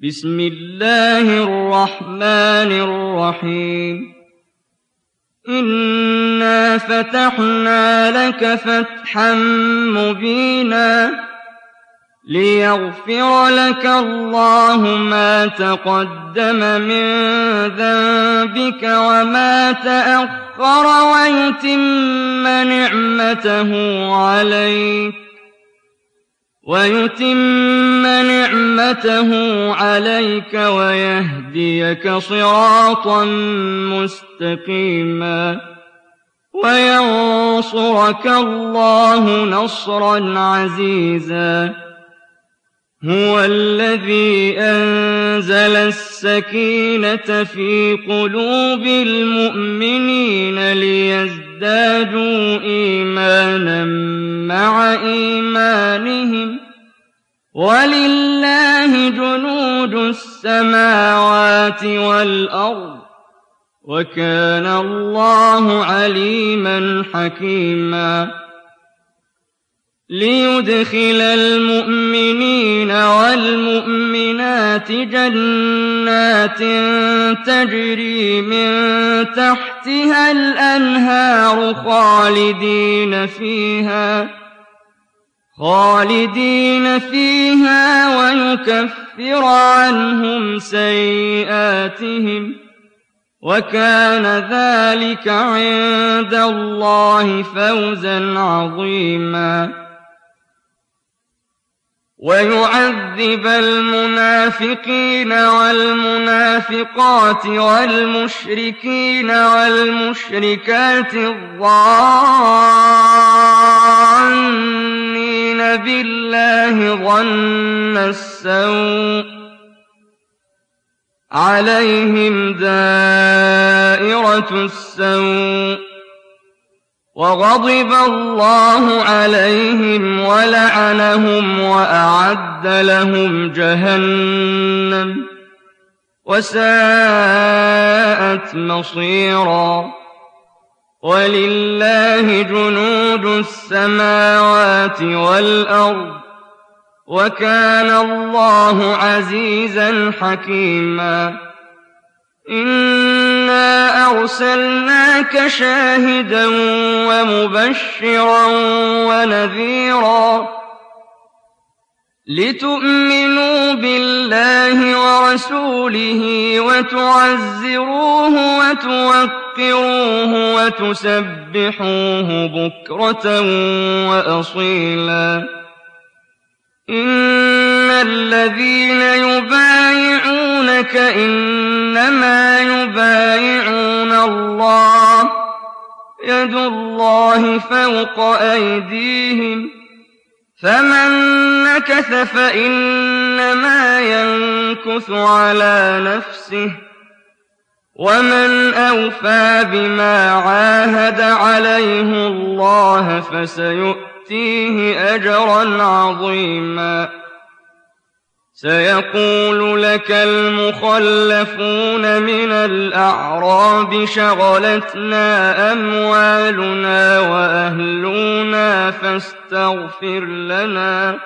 بسم الله الرحمن الرحيم إنا فتحنا لك فتحا مبينا ليغفر لك الله ما تقدم من ذنبك وما تأخر ويتم نعمته عليك ويهديك صراطا مستقيما وينصرك الله نصرا عزيزا هو الذي أنزل السكينة في قلوب المؤمنين ليزدادوا إيمانا مع إيمانهم ولله جنود السماوات والأرض وكان الله عليما حكيما ليدخل المؤمنين والمؤمنات جنات تجري من تحتها الأنهار خالدين فيها ويكفر عنهم سيئاتهم وكان ذلك عند الله فوزا عظيما ويعذب المنافقين والمنافقات والمشركين والمشركات الظانين بالله ظن السوء عليهم دائرة السوء وغضب الله عليهم ولعنهم وأعد لهم جهنم وساءت مصيرا ولله جنود السماوات والأرض وكان الله عزيزا حكيما إنا أرسلناك شاهدا ومبشرا ونذيرا لتؤمنوا بالله ورسوله وتعزروه وتوقروه وتسبحوه بكرة وأصيلا إن الذين يبايعونك إنما يبايعون الله يد الله فوق أيديهم فمن نكث فإنما ينكث على نفسه ومن أوفى بما عاهد عليه الله فسيؤتيه أجرا عظيما سيقول لك المخلفون من الأعراب شغلتنا أموالنا وأهلنا فاستغفر لنا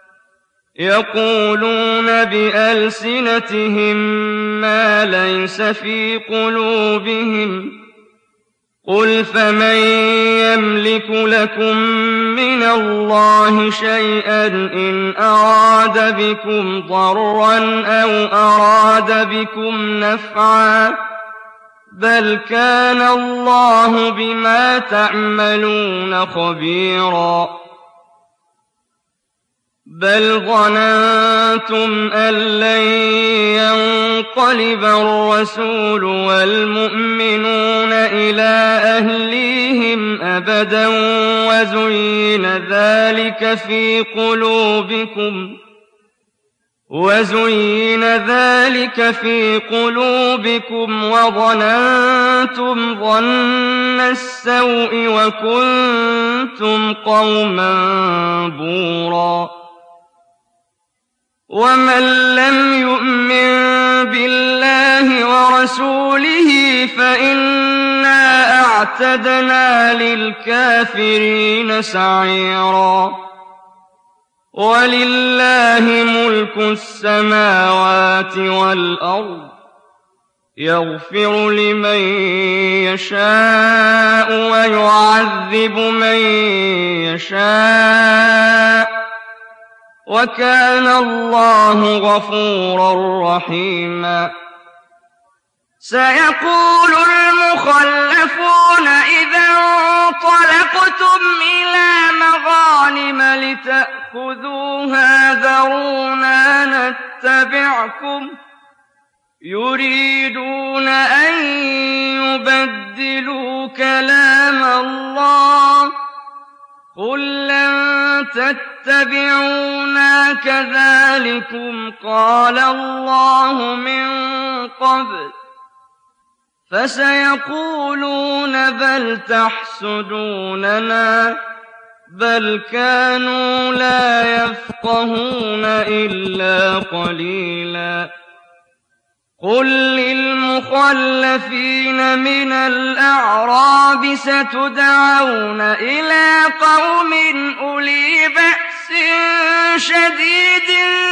يقولون بألسنتهم ما ليس في قلوبهم قل فمن يملك لكم من الله شيئا إن أراد بكم ضرا أو أراد بكم نفعا بل كان الله بما تعملون خبيرا بل ظننتم أن لن ينقلب الرسول والمؤمنون إلى أهليهم أبدا وزين ذلك في قلوبكم وظننتم ظن السوء وكنتم قوما بورا ومن لم يؤمن بالله ورسوله فإنا أعتدنا للكافرين سعيرا وَلِلَّهِ مُلْكُ السَّمَاوَاتِ وَالْأَرْضِ يَغْفِرُ لِمَن يَشَاءُ وَيُعَذِّبُ مَن يَشَاءُ ۚ وَكَانَ اللَّهُ غَفُورًا رَّحِيمًا. سَيَقُولُ الْمُخَلَّفُونَ إِذَا انطَلَقْتُمْ إِلَىٰ مَغَانِمَ لِتَأْخُذُوهَا ذَرُونَا نَتَّبِعْكُمْ ۖ يُرِيدُونَ أَن يُبَدِّلُوا كَلَامَ اللَّهِ ۚ قُل لَّن تَتَّبِعُونَا كَذَٰلِكُمْ قَالَ اللَّهُ مِن قَبْلُ ۖ فَسَيَقُولُونَ بَلْ تَحْسُدُونَنَا ۚ بَلْ كَانُوا لَا يَفْقَهُونَ إِلَّا قَلِيلًا. قُل لِّلْمُخَلَّفِينَ مِنَ الْأَعْرَابِ سَتُدْعَوْنَ إِلَىٰ قَوْمٍ أُولِي بَأْسٍ شَدِيدٍ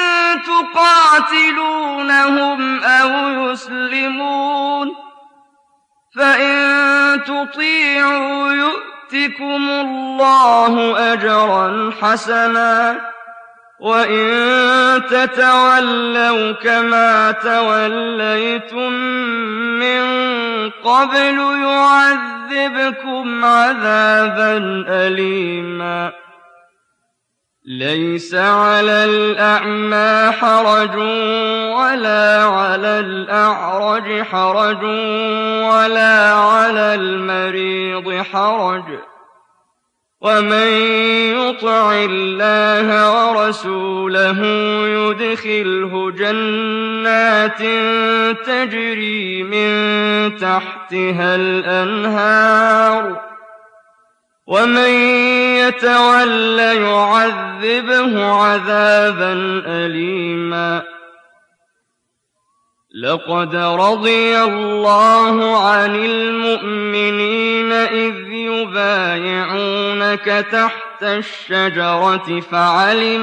تُقَاتِلُونَهُمْ أَوْ يُسْلِمُونَ ۖ فَإِن تُطِيعُوا يُؤْتِكُمُ اللَّهُ أَجْرًا حَسَنًا ۖ وَإِن تَتَوَلَّوْا كَمَا تَوَلَّيْتُم مِّن قَبْلُ يُعَذِّبْكُمْ عَذَابًا أَلِيمًا. لَيْسَ عَلَى الْأَعْمَىٰ حَرَجٌ وَلَا عَلَى الْأَعْرَجِ حَرَجٌ وَلَا عَلَى الْمَرِيضِ حَرَجٌ ۗ وَمَن يُطِعِ اللَّهَ وَرَسُولَهُ يُدْخِلْهُ جَنَّاتٍ تَجْرِي مِن تَحْتِهَا الْأَنْهَارُ ۖ وَمَن يَتَوَلَّ يُعَذِّبْهُ عَذَابًا أَلِيمًا. لَقَدْ رَضِيَ اللَّهُ عَنِ الْمُؤْمِنِينَ إِذْ يُبَايِعُونَكَ تَحْتَ الشَّجَرَةِ فَعَلِمَ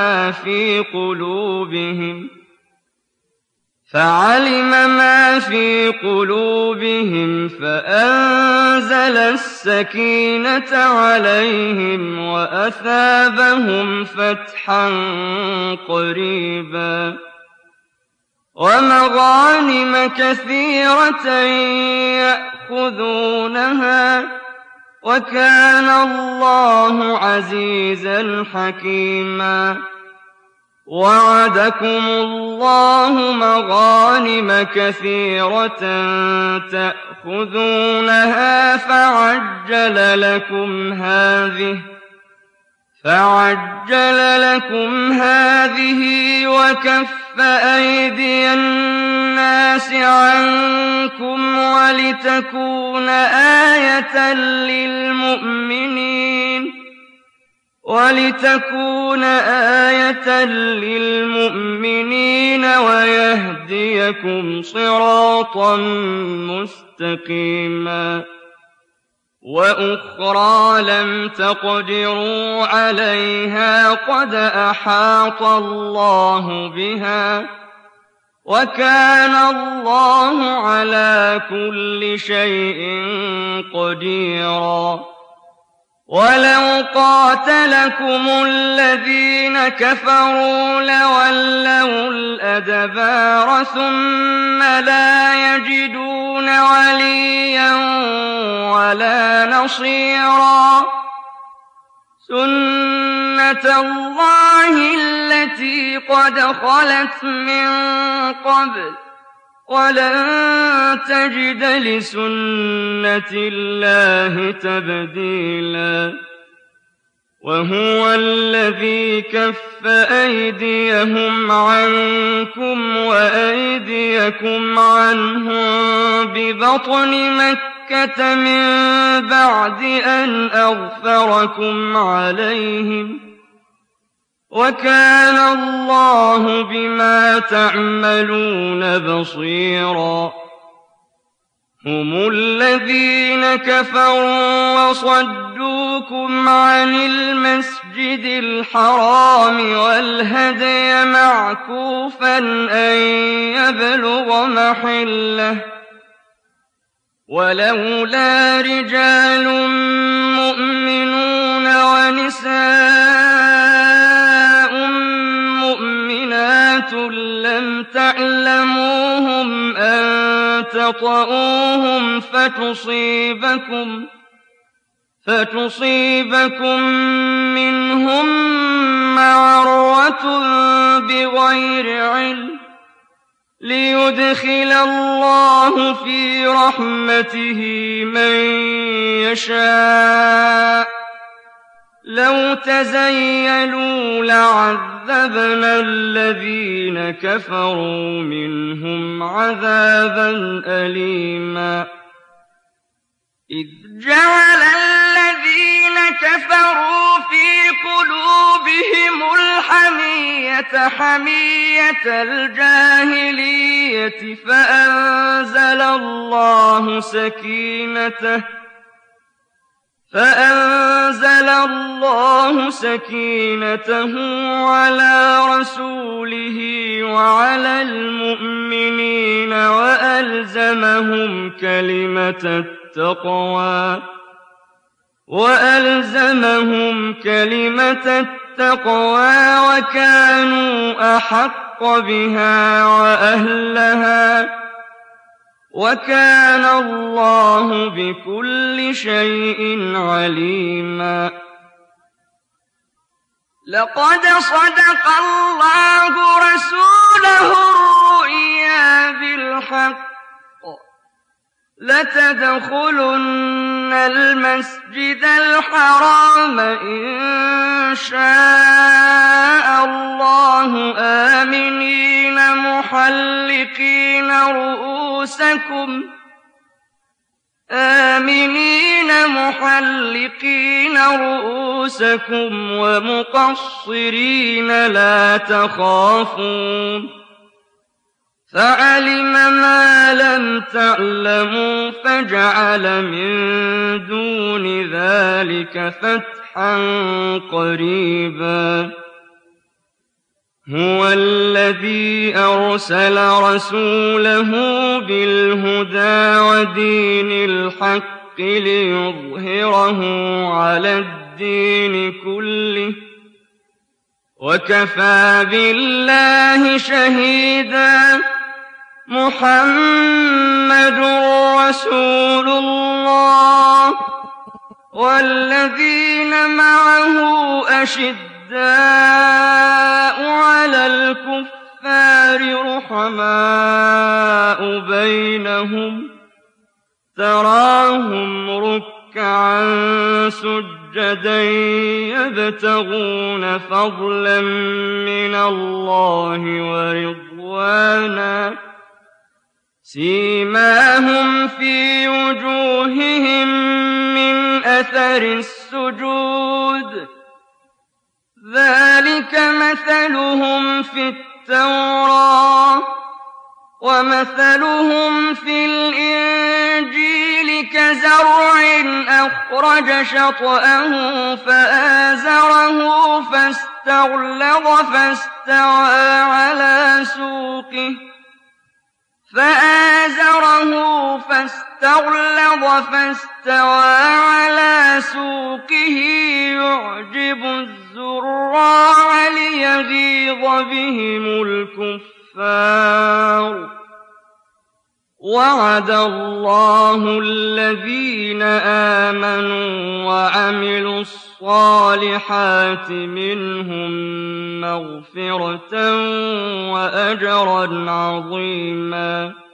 مَا فِي قُلُوبِهِمْ فَأَنزَلَ السَّكِينَةَ عَلَيْهِمْ وَأَثَابَهُمْ فَتْحًا قَرِيبًا وَمَغَانِمَ كَثِيرَةً يَأْخُذُونَهَا ۗ وَكَانَ اللَّهُ عَزِيزًا حَكِيمًا. وَعَدَكُمُ اللَّهُ مَغَانِمَ كَثِيرَةً تَأْخُذُونَهَا فَعَجَّلَ لَكُمْ هَٰذِهِ وَكَفَّ أَيْدِيَ النَّاسِ عَنكُمْ وَلِتَكُونَ آيَةً لِّلْمُؤْمِنِينَ وَيَهْدِيَكُمْ صِرَاطًا مُّسْتَقِيمًا. وَأُخْرَىٰ لَمْ تَقْدِرُوا عَلَيْهَا قَدْ أَحَاطَ اللَّهُ بِهَا ۚ وَكَانَ اللَّهُ عَلَىٰ كُلِّ شَيْءٍ قَدِيرًا. وَلَوْ قَاتَلَكُمُ الَّذِينَ كَفَرُوا لَوَلَّوُا الْأَدْبَارَ ثُمَّ لَا يَجِدُونَ وَلِيًّا وَلَا نَصِيرًا. سُنَّتَ اللَّهِ الَّتِي قَدْ خَلَتْ مِن قَبْلُ ۖ وَلَن تَجِدَ لِسُنَّةِ اللَّهِ تَبْدِيلًا. وَهُوَ الَّذِي كَفَّ أَيْدِيَهُمْ عَنكُمْ وَأَيْدِيَكُمْ عَنْهُم بِبَطْنِ مَكَّةَ مِن بَعْدِ أَنْ أَظْفَرَكُمْ عَلَيْهِمْ ۚ وَكَانَ اللَّهُ بِمَا تَعْمَلُونَ بَصِيرًا. هُمُ الَّذِينَ كَفَرُوا وَصَدُّوكُمْ عَنِ الْمَسْجِدِ المسجد الحرام والهدي معكوفا أن يبلغ محله ولولا رجال مؤمنون ونساء مؤمنات لم تعلموهم أن تطؤوهم فتصيبكم منهم معرة بغير علم ليدخل الله في رحمته من يشاء لو تزيلوا لعذبنا الذين كفروا منهم عذابا أليما إذ جعل الذين كفروا في قلوبهم الحمية حمية الجاهلية فأنزل الله سكينته على رسوله وعلى المؤمنين وألزمهم كلمة التقوى وكانوا أحق بها وأهلها وكان الله بكل شيء عليما لقد صدق الله رسوله الرؤيا بالحق لتدخلن المسجد الحرام إن شاء الله آمنين محلقين رؤوسكم ومقصرين لا تخافون فعلم ما لم تعلموا فجعل من دون ذلك فتحا قريبا هو الذي أرسل رسوله بالهدى ودين الحق ليظهره على الدين كله وكفى بالله شهيدا محمد رسول الله والذين معه أشداء على الكفار رحماء بينهم تراهم ركعا سجدا يبتغون فضلا من الله ورضوانا سيماهم في وجوههم من أثر السجود ذلك مثلهم في التوراة ومثلهم في الإنجيل كزرع أخرج شطأه فآزره فاستغلظ فاستوى على سوقه يعجب الزراع ليغيظ بهم الكفار وعد الله الذين آمنوا وعملوا الصالحات منهم مغفرة وأجرا عظيما